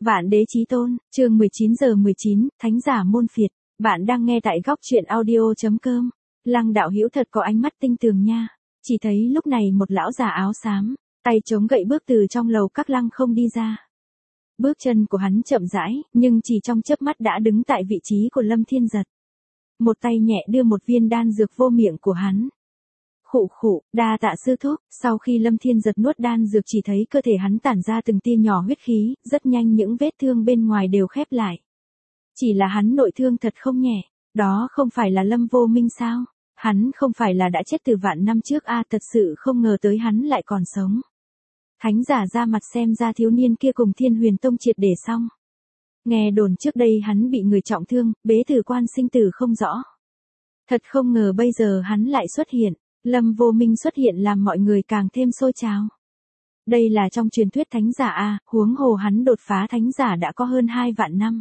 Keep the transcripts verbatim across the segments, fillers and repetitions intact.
Vạn đế chí tôn, chương mười chín giờ mười chín, thánh giả môn phiệt. Bạn đang nghe tại góc truyện audio.com. Lăng đạo hữu thật có ánh mắt tinh tường nha. Chỉ thấy lúc này một lão già áo xám, tay chống gậy bước từ trong lầu các lăng không đi ra. Bước chân của hắn chậm rãi, nhưng chỉ trong chớp mắt đã đứng tại vị trí của Lâm Thiên Giật. Một tay nhẹ đưa một viên đan dược vô miệng của hắn. Khụ khụ, đa tạ sư thúc. Sau khi Lâm Thiên Giật nuốt đan dược chỉ thấy cơ thể hắn tản ra từng tia nhỏ huyết khí, rất nhanh những vết thương bên ngoài đều khép lại. Chỉ là hắn nội thương thật không nhẹ, đó không phải là Lâm Vô Minh sao? Hắn không phải là đã chết từ vạn năm trước a à, thật sự không ngờ tới hắn lại còn sống. Thánh giả ra mặt xem ra thiếu niên kia cùng Thiên Huyền Tông triệt để xong. Nghe đồn trước đây hắn bị người trọng thương, bế tử quan sinh tử không rõ. Thật không ngờ bây giờ hắn lại xuất hiện. Lâm Vô Minh xuất hiện làm mọi người càng thêm sôi trào. Đây là trong truyền thuyết thánh giả a, huống hồ hắn đột phá thánh giả đã có hơn hai vạn năm.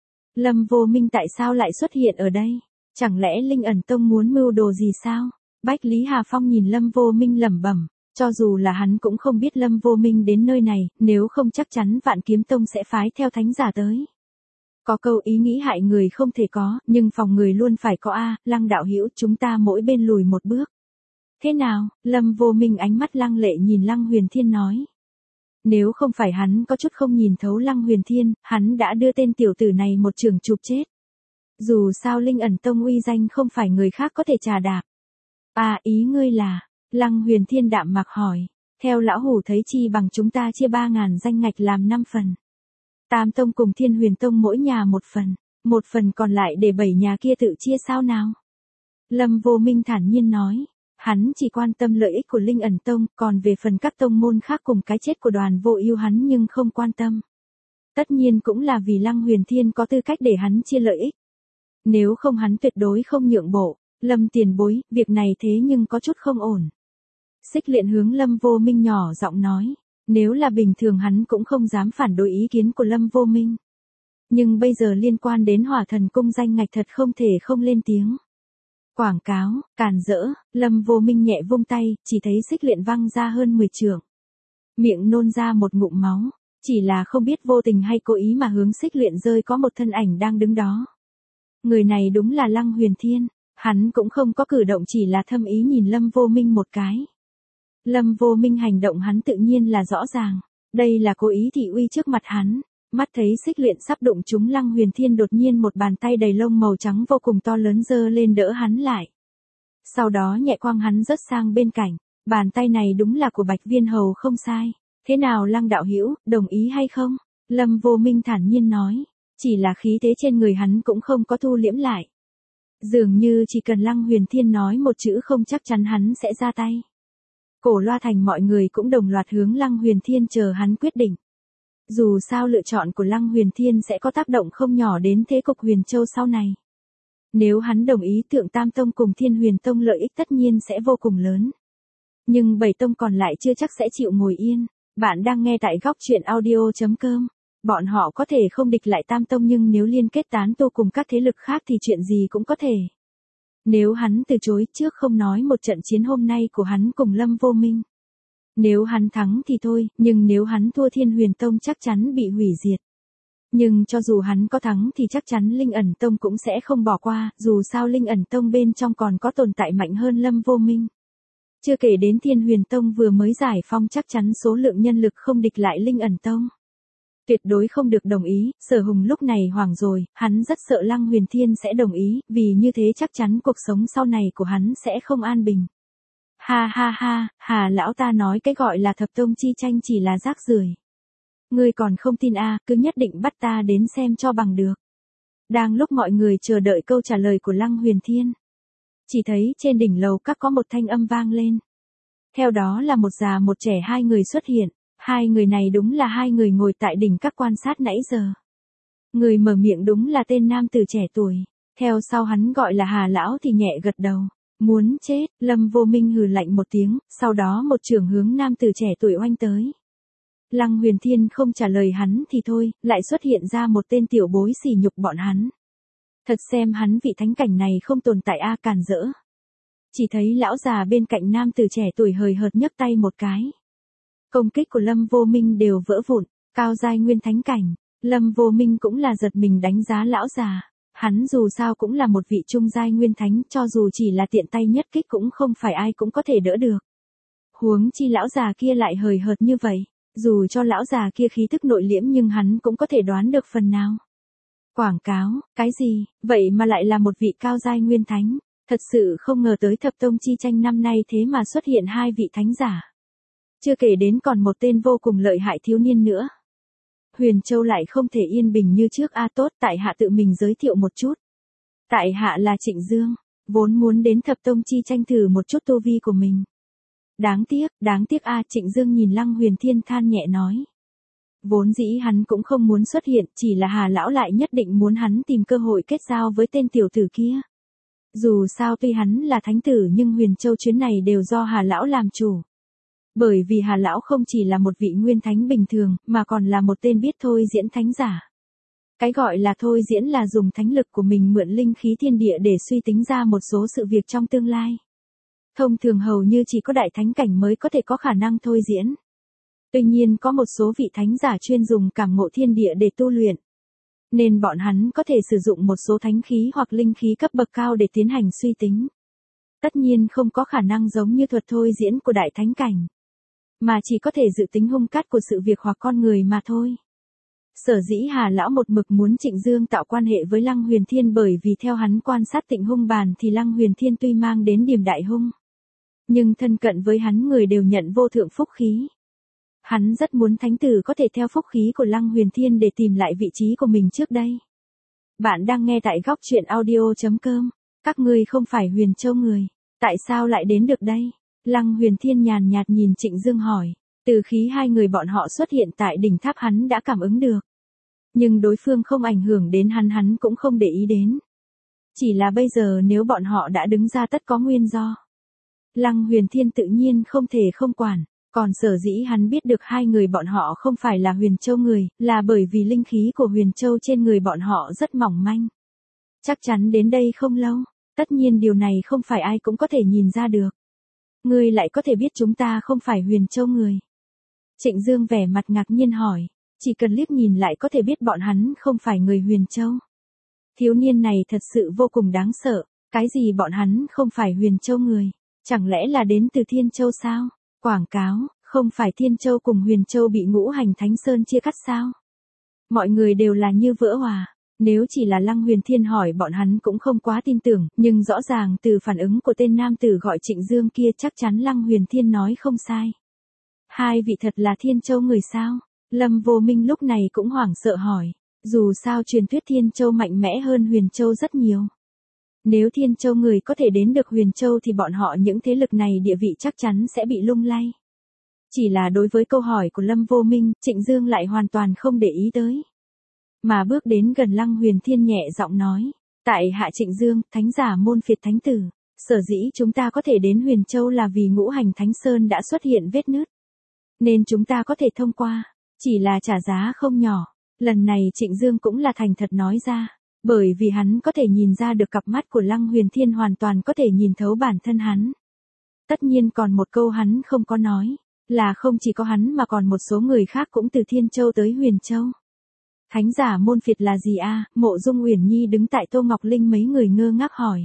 Lâm Vô Minh tại sao lại xuất hiện ở đây? Chẳng lẽ Linh Ẩn Tông muốn mưu đồ gì sao? Bách Lý Hà Phong nhìn Lâm Vô Minh lẩm bẩm, cho dù là hắn cũng không biết Lâm Vô Minh đến nơi này, nếu không chắc chắn Vạn Kiếm Tông sẽ phái theo thánh giả tới. Có câu ý nghĩ hại người không thể có, nhưng phòng người luôn phải có a, Lăng đạo hữu, chúng ta mỗi bên lùi một bước. Thế nào? Lâm Vô Minh ánh mắt lăng lệ nhìn Lăng Huyền Thiên nói. Nếu không phải hắn có chút không nhìn thấu Lăng Huyền Thiên, hắn đã đưa tên tiểu tử này một trường chụp chết. Dù sao Linh Ẩn Tông uy danh không phải người khác có thể trà đạp. À, ý ngươi là, Lăng Huyền Thiên đạm mạc hỏi, theo lão hủ thấy chi bằng chúng ta chia ba ngàn danh ngạch làm năm phần. Tam Tông cùng Thiên Huyền Tông mỗi nhà một phần, một phần còn lại để bảy nhà kia tự chia sao nào? Lâm Vô Minh thản nhiên nói. Hắn chỉ quan tâm lợi ích của Linh Ẩn Tông, còn về phần các tông môn khác cùng cái chết của Đoàn Vô Ưu hắn nhưng không quan tâm. Tất nhiên cũng là vì Lăng Huyền Thiên có tư cách để hắn chia lợi ích. Nếu không hắn tuyệt đối không nhượng bộ. Lâm tiền bối, việc này thế nhưng có chút không ổn. Xích Liện hướng Lâm Vô Minh nhỏ giọng nói, nếu là bình thường hắn cũng không dám phản đối ý kiến của Lâm Vô Minh. Nhưng bây giờ liên quan đến Hỏa Thần Cung danh ngạch thật không thể không lên tiếng. Quảng cáo, càn rỡ, Lâm Vô Minh nhẹ vung tay, chỉ thấy Xích Liện văng ra hơn mười trượng. Miệng nôn ra một ngụm máu, chỉ là không biết vô tình hay cố ý mà hướng Xích Liện rơi có một thân ảnh đang đứng đó. Người này đúng là Lăng Huyền Thiên, hắn cũng không có cử động chỉ là thâm ý nhìn Lâm Vô Minh một cái. Lâm Vô Minh hành động hắn tự nhiên là rõ ràng, đây là cố ý thị uy trước mặt hắn. Mắt thấy Xích Liện sắp đụng trúng Lăng Huyền Thiên đột nhiên một bàn tay đầy lông màu trắng vô cùng to lớn giơ lên đỡ hắn lại. Sau đó nhẹ quang hắn rớt sang bên cạnh, bàn tay này đúng là của Bạch Viên Hầu không sai. Thế nào Lăng đạo hữu, đồng ý hay không? Lâm Vô Minh thản nhiên nói, chỉ là khí thế trên người hắn cũng không có thu liễm lại. Dường như chỉ cần Lăng Huyền Thiên nói một chữ không chắc chắn hắn sẽ ra tay. Cổ Loa Thành mọi người cũng đồng loạt hướng Lăng Huyền Thiên chờ hắn quyết định. Dù sao lựa chọn của Lăng Huyền Thiên sẽ có tác động không nhỏ đến thế cục Huyền Châu sau này. Nếu hắn đồng ý Thượng Tam Tông cùng Thiên Huyền Tông lợi ích tất nhiên sẽ vô cùng lớn. Nhưng bảy tông còn lại chưa chắc sẽ chịu ngồi yên. Bạn đang nghe tại góc truyện audio.com. Bọn họ có thể không địch lại Tam Tông nhưng nếu liên kết tán tu cùng các thế lực khác thì chuyện gì cũng có thể. Nếu hắn từ chối trước không nói một trận chiến hôm nay của hắn cùng Lâm Vô Minh. Nếu hắn thắng thì thôi, nhưng nếu hắn thua Thiên Huyền Tông chắc chắn bị hủy diệt. Nhưng cho dù hắn có thắng thì chắc chắn Linh Ẩn Tông cũng sẽ không bỏ qua, dù sao Linh Ẩn Tông bên trong còn có tồn tại mạnh hơn Lâm Vô Minh. Chưa kể đến Thiên Huyền Tông vừa mới giải phong chắc chắn số lượng nhân lực không địch lại Linh Ẩn Tông. Tuyệt đối không được đồng ý, Sở Hùng lúc này hoảng rồi, hắn rất sợ Lăng Huyền Thiên sẽ đồng ý, vì như thế chắc chắn cuộc sống sau này của hắn sẽ không an bình. Ha ha ha, Hà lão ta nói cái gọi là thập tông chi tranh chỉ là rác rưởi. Ngươi còn không tin a, à, cứ nhất định bắt ta đến xem cho bằng được. Đang lúc mọi người chờ đợi câu trả lời của Lăng Huyền Thiên. Chỉ thấy trên đỉnh lầu các có một thanh âm vang lên. Theo đó là một già một trẻ hai người xuất hiện, hai người này đúng là hai người ngồi tại đỉnh các quan sát nãy giờ. Người mở miệng đúng là tên nam tử trẻ tuổi, theo sau hắn gọi là Hà lão thì nhẹ gật đầu. Muốn chết, Lâm Vô Minh hừ lạnh một tiếng, sau đó một trường hướng nam tử trẻ tuổi oanh tới. Lăng Huyền Thiên không trả lời hắn thì thôi, lại xuất hiện ra một tên tiểu bối sỉ nhục bọn hắn. Thật xem hắn vị thánh cảnh này không tồn tại a, càn rỡ. Chỉ thấy lão già bên cạnh nam tử trẻ tuổi hời hợt nhấc tay một cái. Công kích của Lâm Vô Minh đều vỡ vụn, cao giai nguyên thánh cảnh. Lâm Vô Minh cũng là giật mình đánh giá lão già. Hắn dù sao cũng là một vị trung giai nguyên thánh, cho dù chỉ là tiện tay nhất kích cũng không phải ai cũng có thể đỡ được. Huống chi lão già kia lại hời hợt như vậy, dù cho lão già kia khí tức nội liễm nhưng hắn cũng có thể đoán được phần nào. Quảng cáo, cái gì, vậy mà lại là một vị cao giai nguyên thánh, thật sự không ngờ tới thập tông chi tranh năm nay thế mà xuất hiện hai vị thánh giả. Chưa kể đến còn một tên vô cùng lợi hại thiếu niên nữa. Huyền Châu lại không thể yên bình như trước. A tốt, tại hạ tự mình giới thiệu một chút. Tại hạ là Trịnh Dương, vốn muốn đến thập tông chi tranh thử một chút tu vi của mình. Đáng tiếc, đáng tiếc a. Trịnh Dương nhìn Lăng Huyền Thiên than nhẹ nói. Vốn dĩ hắn cũng không muốn xuất hiện, chỉ là Hà lão lại nhất định muốn hắn tìm cơ hội kết giao với tên tiểu tử kia. Dù sao tuy hắn là thánh tử nhưng Huyền Châu chuyến này đều do Hà lão làm chủ. Bởi vì Hà lão không chỉ là một vị nguyên thánh bình thường, mà còn là một tên biết thôi diễn thánh giả. Cái gọi là thôi diễn là dùng thánh lực của mình mượn linh khí thiên địa để suy tính ra một số sự việc trong tương lai. Thông thường hầu như chỉ có đại thánh cảnh mới có thể có khả năng thôi diễn. Tuy nhiên có một số vị thánh giả chuyên dùng cảm ngộ thiên địa để tu luyện. Nên bọn hắn có thể sử dụng một số thánh khí hoặc linh khí cấp bậc cao để tiến hành suy tính. Tất nhiên không có khả năng giống như thuật thôi diễn của đại thánh cảnh. Mà chỉ có thể dự tính hung cát của sự việc hoặc con người mà thôi. Sở dĩ Hà lão một mực muốn Trịnh Dương tạo quan hệ với Lăng Huyền Thiên bởi vì theo hắn quan sát Tịnh Hung Bàn thì Lăng Huyền Thiên tuy mang đến điểm đại hung. Nhưng thân cận với hắn người đều nhận vô thượng phúc khí. Hắn rất muốn thánh tử có thể theo phúc khí của Lăng Huyền Thiên để tìm lại vị trí của mình trước đây. Bạn đang nghe tại góc truyện audio chấm com. Các ngươi không phải Huyền Châu người, tại sao lại đến được đây? Lăng Huyền Thiên nhàn nhạt nhìn Trịnh Dương hỏi. Từ khí hai người bọn họ xuất hiện tại đỉnh tháp hắn đã cảm ứng được. Nhưng đối phương không ảnh hưởng đến hắn hắn cũng không để ý đến. Chỉ là bây giờ nếu bọn họ đã đứng ra tất có nguyên do. Lăng Huyền Thiên tự nhiên không thể không quản. Còn sở dĩ hắn biết được hai người bọn họ không phải là Huyền Châu người, là bởi vì linh khí của Huyền Châu trên người bọn họ rất mỏng manh. Chắc chắn đến đây không lâu, tất nhiên điều này không phải ai cũng có thể nhìn ra được. Ngươi lại có thể biết chúng ta không phải Huyền Châu người. Trịnh Dương vẻ mặt ngạc nhiên hỏi, chỉ cần liếc nhìn lại có thể biết bọn hắn không phải người Huyền Châu. Thiếu niên này thật sự vô cùng đáng sợ, cái gì bọn hắn không phải Huyền Châu người, chẳng lẽ là đến từ Thiên Châu sao? Quảng cáo, không phải Thiên Châu cùng Huyền Châu bị Ngũ Hành Thánh Sơn chia cắt sao? Mọi người đều là như vỡ hòa. Nếu chỉ là Lăng Huyền Thiên hỏi bọn hắn cũng không quá tin tưởng, nhưng rõ ràng từ phản ứng của tên nam tử gọi Trịnh Dương kia chắc chắn Lăng Huyền Thiên nói không sai. Hai vị thật là Thiên Châu người sao? Lâm Vô Minh lúc này cũng hoảng sợ hỏi. Dù sao truyền thuyết Thiên Châu mạnh mẽ hơn Huyền Châu rất nhiều. Nếu Thiên Châu người có thể đến được Huyền Châu thì bọn họ những thế lực này địa vị chắc chắn sẽ bị lung lay. Chỉ là đối với câu hỏi của Lâm Vô Minh, Trịnh Dương lại hoàn toàn không để ý tới. Mà bước đến gần Lăng Huyền Thiên nhẹ giọng nói. Tại hạ Trịnh Dương, thánh giả môn phiệt thánh tử. Sở dĩ chúng ta có thể đến Huyền Châu là vì Ngũ Hành Thánh Sơn đã xuất hiện vết nứt. Nên chúng ta có thể thông qua. Chỉ là trả giá không nhỏ. Lần này Trịnh Dương cũng là thành thật nói ra. Bởi vì hắn có thể nhìn ra được cặp mắt của Lăng Huyền Thiên hoàn toàn có thể nhìn thấu bản thân hắn. Tất nhiên còn một câu hắn không có nói. Là không chỉ có hắn mà còn một số người khác cũng từ Thiên Châu tới Huyền Châu. Thánh giả môn phiệt là gì a? À? Mộ Dung Uyển Nhi đứng tại Tô Ngọc Linh mấy người ngơ ngác hỏi.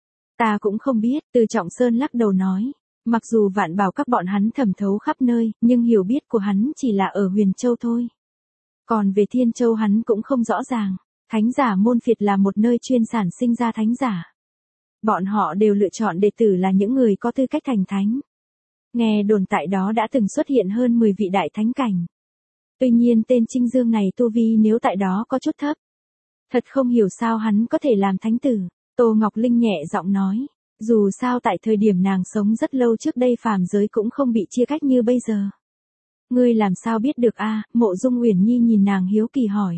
Ta cũng không biết, Từ Trọng Sơn lắc đầu nói. Mặc dù vạn bảo các bọn hắn thẩm thấu khắp nơi, nhưng hiểu biết của hắn chỉ là ở Huyền Châu thôi. Còn về Thiên Châu hắn cũng không rõ ràng. Thánh giả môn phiệt là một nơi chuyên sản sinh ra thánh giả. Bọn họ đều lựa chọn đệ tử là những người có tư cách thành thánh. Nghe đồn tại đó đã từng xuất hiện hơn mười vị đại thánh cảnh. Tuy nhiên tên Trinh Dương này tu vi nếu tại đó có chút thấp. Thật không hiểu sao hắn có thể làm thánh tử. Tô Ngọc Linh nhẹ giọng nói. Dù sao tại thời điểm nàng sống rất lâu trước đây phàm giới cũng không bị chia cách như bây giờ. Ngươi làm sao biết được a? Mộ Dung Uyển Nhi nhìn nàng hiếu kỳ hỏi.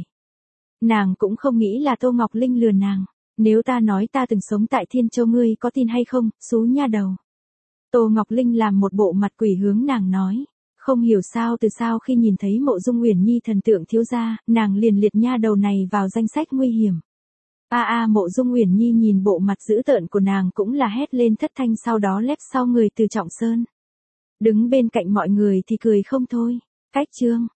Nàng cũng không nghĩ là Tô Ngọc Linh lừa nàng. Nếu ta nói ta từng sống tại Thiên Châu ngươi có tin hay không, xú nha đầu. Tô Ngọc Linh làm một bộ mặt quỷ hướng nàng nói. Không hiểu sao từ sau khi nhìn thấy Mộ Dung Uyển Nhi thần tượng thiếu gia, nàng liền liệt nha đầu này vào danh sách nguy hiểm. A a Mộ Dung Uyển Nhi nhìn bộ mặt dữ tợn của nàng cũng là hét lên thất thanh sau đó lép sau người Từ Trọng Sơn. Đứng bên cạnh mọi người thì cười không thôi. Cách chương,